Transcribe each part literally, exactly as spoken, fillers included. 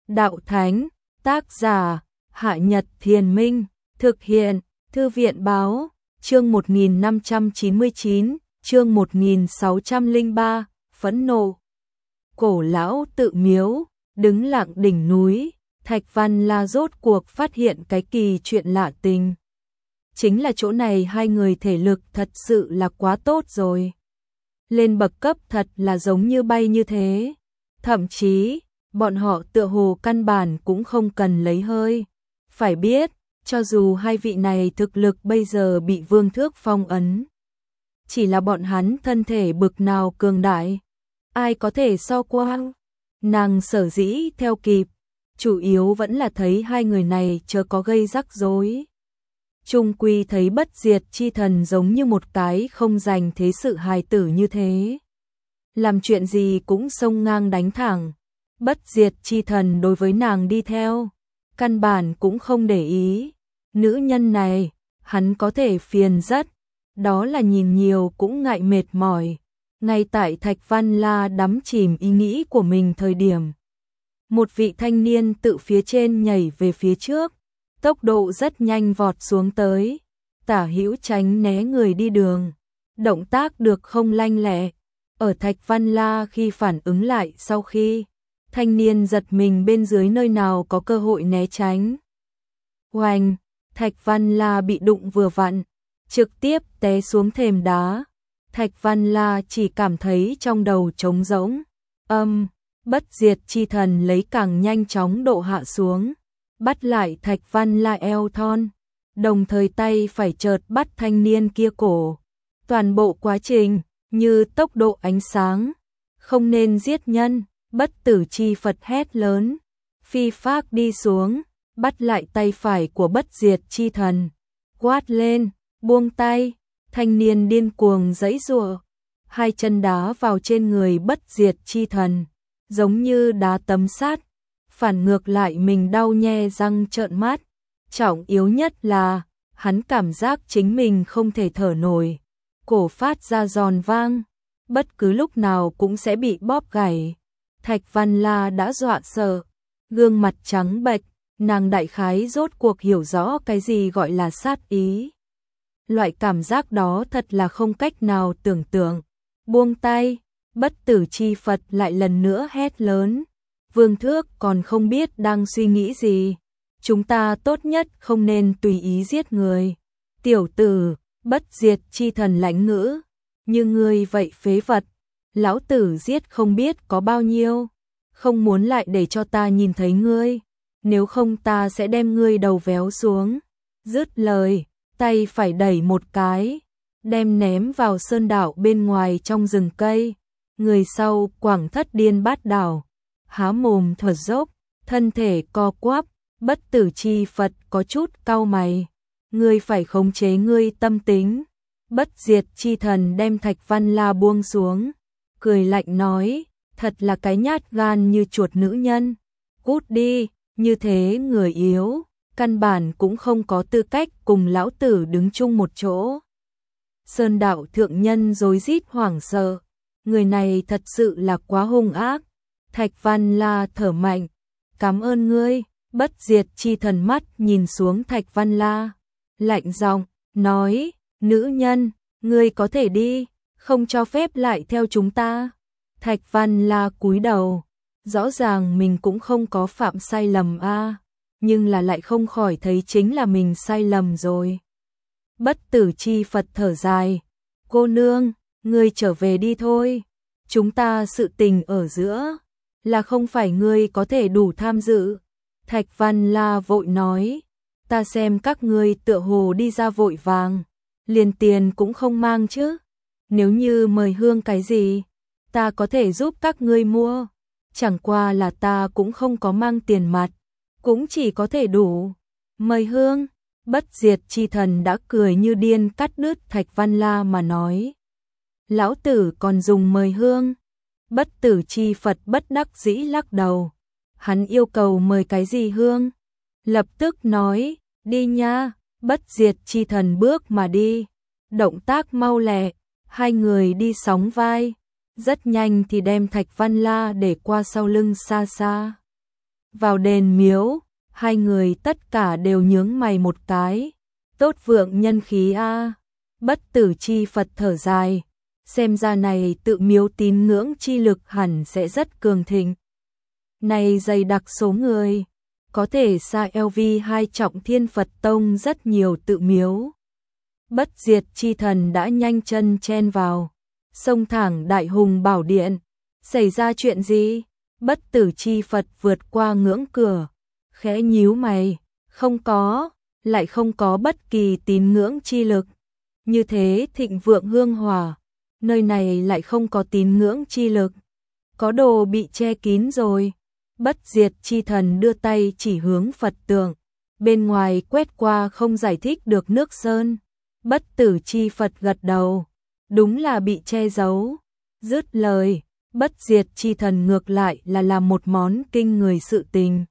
đạo thánh, tác giả, Hạ Nhật Thiền Minh, thực hiện, Thư viện báo, chương một nghìn năm trăm chín mươi chín, chương một nghìn sáu trăm lẻ ba, phẫn nộ. Cổ lão tự miếu, đứng lặng đỉnh núi, Thạch Văn La rốt cuộc phát hiện cái kỳ chuyện lạ tình. Chính là chỗ này hai người thể lực thật sự là quá tốt rồi. Lên bậc cấp thật là giống như bay như thế. Thậm chí, bọn họ tựa hồ căn bản cũng không cần lấy hơi. Phải biết, cho dù hai vị này thực lực bây giờ bị Vương Thước phong ấn, chỉ là bọn hắn thân thể bực nào cường đại, ai có thể so qua. Nàng sở dĩ theo kịp, chủ yếu vẫn là thấy hai người này chớ có gây rắc rối. Trung quy thấy Bất Diệt Chi Thần giống như một cái không dành thế sự hài tử như thế. Làm chuyện gì cũng xông ngang đánh thẳng. Bất Diệt Chi Thần đối với nàng đi theo, căn bản cũng không để ý. Nữ nhân này, hắn có thể phiền rất, đó là nhìn nhiều cũng ngại mệt mỏi. Ngay tại Thạch Văn La đắm chìm ý nghĩ của mình thời điểm, một vị thanh niên tự phía trên nhảy về phía trước, tốc độ rất nhanh vọt xuống tới, tả hữu tránh né người đi đường, động tác được không lanh lẹ. Ở Thạch Văn La khi phản ứng lại sau khi, thanh niên giật mình bên dưới nơi nào có cơ hội né tránh. Oanh, Thạch Văn La bị đụng vừa vặn, trực tiếp té xuống thềm đá. Thạch Văn La chỉ cảm thấy trong đầu trống rỗng. Âm, Bất Diệt Chi Thần lấy càng nhanh chóng độ hạ xuống, bắt lại Thạch Văn La eo thon, đồng thời tay phải chợt bắt thanh niên kia cổ. Toàn bộ quá trình như tốc độ ánh sáng. Không nên giết nhân, Bất Tử Chi Phật hét lớn, phi phác đi xuống, bắt lại tay phải của Bất Diệt Chi Thần, quát lên, buông tay. Thanh niên điên cuồng giãy giụa, hai chân đá vào trên người Bất Diệt Chi Thần, giống như đá tấm sắt, phản ngược lại mình đau nhe răng trợn mắt. Trọng yếu nhất là, hắn cảm giác chính mình không thể thở nổi, cổ phát ra giòn vang, bất cứ lúc nào cũng sẽ bị bóp gãy. Thạch Văn La đã dọa sợ, gương mặt trắng bệch, nàng đại khái rốt cuộc hiểu rõ cái gì gọi là sát ý. Loại cảm giác đó thật là không cách nào tưởng tượng. Buông tay, Bất Tử Chi Phật lại lần nữa hét lớn. Vương Thước còn không biết đang suy nghĩ gì. Chúng ta tốt nhất không nên tùy ý giết người. Tiểu tử, Bất Diệt Chi Thần lãnh ngữ. Như ngươi vậy phế vật, lão tử giết không biết có bao nhiêu. Không muốn lại để cho ta nhìn thấy ngươi. Nếu không ta sẽ đem ngươi đầu véo xuống. Dứt lời, tay phải đẩy một cái, đem ném vào sơn đảo bên ngoài trong rừng cây. Người sau Quảng Thất Điên Bát Đảo, há mồm thở dốc, thân thể co quắp. Bất Tử Chi Phật có chút cau mày, ngươi phải khống chế ngươi tâm tính. Bất Diệt Chi Thần đem Thạch Văn La buông xuống, cười lạnh nói, thật là cái nhát gan như chuột nữ nhân, cút đi. Như thế người yếu, căn bản cũng không có tư cách cùng lão tử đứng chung một chỗ. Sơn đạo thượng nhân rối rít hoảng sợ, người này thật sự là quá hung ác. Thạch Văn La thở mạnh, cảm ơn ngươi. Bất Diệt Chi Thần mắt nhìn xuống Thạch Văn La, lạnh giọng nói, nữ nhân, ngươi có thể đi, không cho phép lại theo chúng ta. Thạch Văn La cúi đầu, rõ ràng mình cũng không có phạm sai lầm a, nhưng là lại không khỏi thấy chính là mình sai lầm rồi. Bất Tử Chi Phật thở dài, cô nương, ngươi trở về đi thôi, chúng ta sự tình ở giữa, là không phải ngươi có thể đủ tham dự. Thạch Văn La vội nói, ta xem các ngươi tựa hồ đi ra vội vàng, liền tiền cũng không mang chứ. Nếu như mời hương cái gì, ta có thể giúp các ngươi mua. Chẳng qua là ta cũng không có mang tiền mặt, cũng chỉ có thể đủ mời hương. Bất Diệt Chi Thần đã cười như điên cắt đứt Thạch Văn La mà nói, lão tử còn dùng mời hương. Bất Tử Chi Phật bất đắc dĩ lắc đầu, hắn yêu cầu mời cái gì hương? Lập tức nói, đi nha. Bất Diệt Chi Thần bước mà đi, động tác mau lẹ, hai người đi sóng vai, rất nhanh thì đem Thạch Văn La để qua sau lưng xa xa. Vào đền miếu, hai người tất cả đều nhướng mày một cái. Tốt vượng nhân khí a. Bất Tử Chi Phật thở dài, xem ra này tự miếu tín ngưỡng chi lực hẳn sẽ rất cường thịnh. Này dày đặc số người, có thể xa lv hai trọng Thiên Phật Tông rất nhiều tự miếu. Bất Diệt Chi Thần đã nhanh chân chen vào, xông thẳng Đại Hùng Bảo Điện. Xảy ra chuyện gì? Bất Tử Chi Phật vượt qua ngưỡng cửa, khẽ nhíu mày, không có, lại không có bất kỳ tín ngưỡng chi lực. Như thế thịnh vượng hương hỏa, nơi này lại không có tín ngưỡng chi lực. Có đồ bị che kín rồi. Bất Diệt Chi Thần đưa tay chỉ hướng Phật tượng, bên ngoài quét qua không giải thích được nước sơn. Bất Tử Chi Phật gật đầu, đúng là bị che giấu. Dứt lời, Bất Diệt Chi Thần ngược lại là làm một món kinh người sự tình.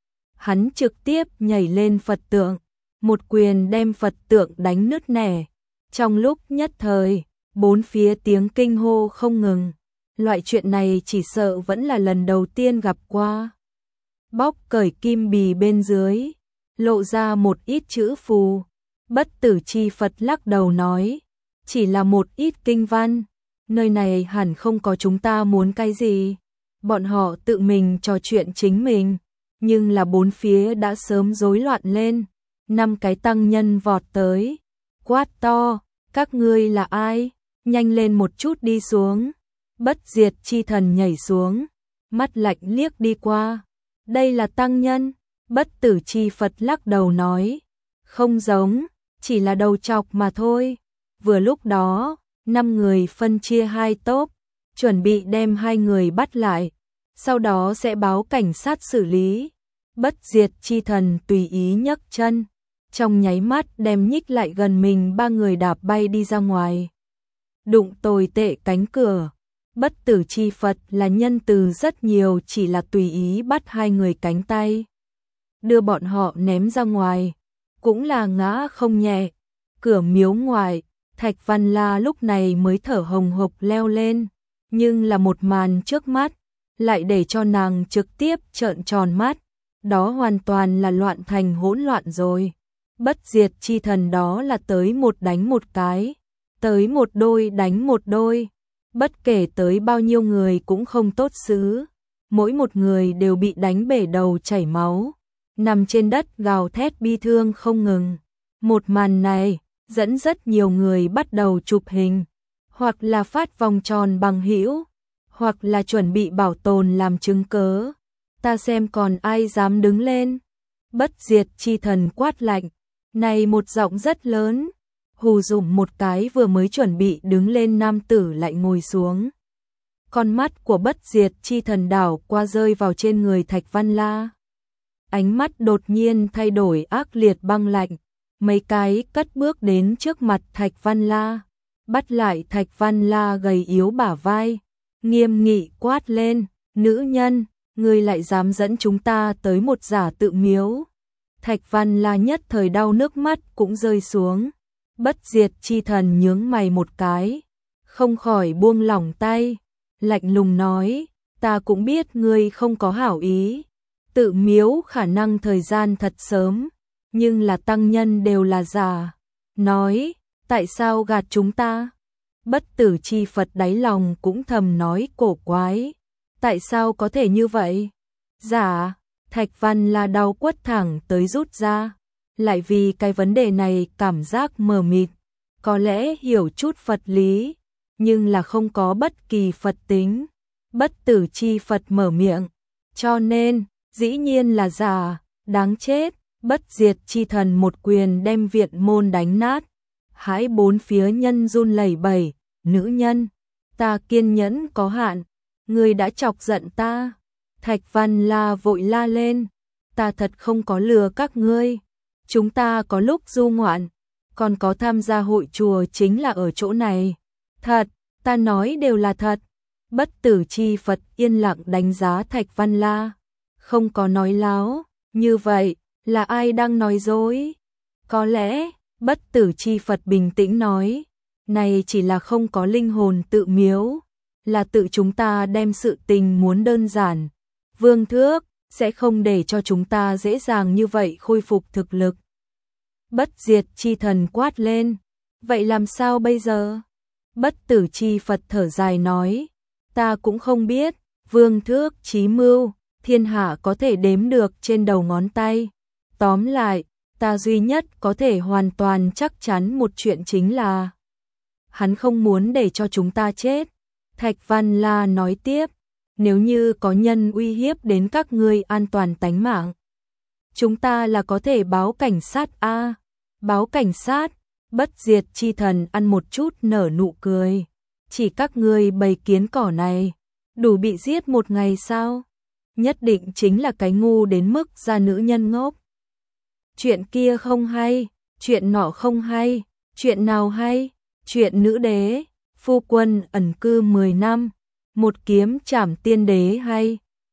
Hắn trực tiếp nhảy lên Phật tượng, một quyền đem Phật tượng đánh nứt nẻ. Trong lúc nhất thời, bốn phía tiếng kinh hô không ngừng. Loại chuyện này chỉ sợ vẫn là lần đầu tiên gặp qua. Bóc cởi kim bì bên dưới, lộ ra một ít chữ phù. Bất Tử Chi Phật lắc đầu nói, chỉ là một ít kinh văn, nơi này hẳn không có chúng ta muốn cái gì. Bọn họ tự mình trò chuyện chính mình, nhưng là bốn phía đã sớm rối loạn lên. Năm cái tăng nhân vọt tới, quát to, các ngươi là ai? Nhanh lên một chút đi xuống. Bất Diệt Chi Thần nhảy xuống, mắt lạnh liếc đi qua. Đây là tăng nhân. Bất Tử Chi Phật lắc đầu nói, không giống, chỉ là đầu chọc mà thôi. Vừa lúc đó, năm người phân chia hai tốp, chuẩn bị đem hai người bắt lại, sau đó sẽ báo cảnh sát xử lý. Bất Diệt Chi Thần tùy ý nhấc chân, trong nháy mắt đem nhích lại gần mình ba người đạp bay đi ra ngoài. Đụng tồi tệ cánh cửa. Bất Tử Chi Phật là nhân từ rất nhiều, chỉ là tùy ý bắt hai người cánh tay, đưa bọn họ ném ra ngoài, cũng là ngã không nhẹ. Cửa miếu ngoài, Thạch Văn La lúc này mới thở hồng hộc leo lên, nhưng là một màn trước mắt lại để cho nàng trực tiếp trợn tròn mắt, đó hoàn toàn là loạn thành hỗn loạn rồi. Bất Diệt Chi Thần đó là tới một đánh một cái, tới một đôi đánh một đôi, bất kể tới bao nhiêu người cũng không tốt xứ, mỗi một người đều bị đánh bể đầu chảy máu, nằm trên đất gào thét bi thương không ngừng. Một màn này dẫn rất nhiều người bắt đầu chụp hình, hoặc là phát vòng tròn bằng hữu, hoặc là chuẩn bị bảo tồn làm chứng cớ. Ta xem còn ai dám đứng lên. Bất Diệt Chi Thần quát lạnh, này một giọng rất lớn, hù dùm một cái vừa mới chuẩn bị đứng lên nam tử lại ngồi xuống. Con mắt của Bất Diệt Chi Thần đảo qua rơi vào trên người Thạch Văn La. Ánh mắt đột nhiên thay đổi ác liệt băng lạnh, mấy cái cất bước đến trước mặt Thạch Văn La, bắt lại Thạch Văn La gầy yếu bả vai, nghiêm nghị quát lên, nữ nhân, ngươi lại dám dẫn chúng ta tới một giả tự miếu. Thạch Văn La nhất thời đau nước mắt cũng rơi xuống. Bất Diệt Chi Thần nhướng mày một cái, không khỏi buông lỏng tay, lạnh lùng nói, ta cũng biết ngươi không có hảo ý. Tự miếu khả năng thời gian thật sớm, nhưng là tăng nhân đều là giả. Nói, tại sao gạt chúng ta? Bất Tử Chi Phật đáy lòng cũng thầm nói cổ quái, tại sao có thể như vậy? Giả, Thạch Văn là đau quất thẳng tới rút ra, lại vì cái vấn đề này cảm giác mờ mịt, có lẽ hiểu chút Phật lý, nhưng là không có bất kỳ Phật tính. Bất Tử Chi Phật mở miệng, cho nên, dĩ nhiên là giả, đáng chết. Bất Diệt Chi Thần một quyền đem viện môn đánh nát, hãi bốn phía nhân run lẩy bẩy, nữ nhân, ta kiên nhẫn có hạn, ngươi đã chọc giận ta. Thạch Văn La vội la lên, ta thật không có lừa các ngươi, chúng ta có lúc du ngoạn, còn có tham gia hội chùa chính là ở chỗ này. Thật, ta nói đều là thật. Bất Tử Chi Phật yên lặng đánh giá Thạch Văn La, không có nói láo, như vậy là ai đang nói dối? Có lẽ, Bất Tử Chi Phật bình tĩnh nói, này chỉ là không có linh hồn tự miếu, là tự chúng ta đem sự tình muốn đơn giản. Vương Thước, sẽ không để cho chúng ta dễ dàng như vậy khôi phục thực lực. Bất diệt chi thần quát lên, vậy làm sao bây giờ? Bất tử chi Phật thở dài nói, ta cũng không biết, vương thước chí mưu, thiên hạ có thể đếm được trên đầu ngón tay. Tóm lại, ta duy nhất có thể hoàn toàn chắc chắn một chuyện chính là hắn không muốn để cho chúng ta chết. Thạch Văn La nói tiếp, nếu như có nhân uy hiếp đến các ngươi an toàn tánh mạng, chúng ta là có thể báo cảnh sát a. Báo cảnh sát? Bất diệt chi thần ăn một chút nở nụ cười. Chỉ các ngươi bầy kiến cỏ này, đủ bị giết một ngày sao? Nhất định chính là cái ngu đến mức ra nữ nhân ngốc. Chuyện kia không hay, chuyện nọ không hay, chuyện nào hay? Chuyện nữ đế, phu quân ẩn cư mười năm, một kiếm trảm tiên đế hay?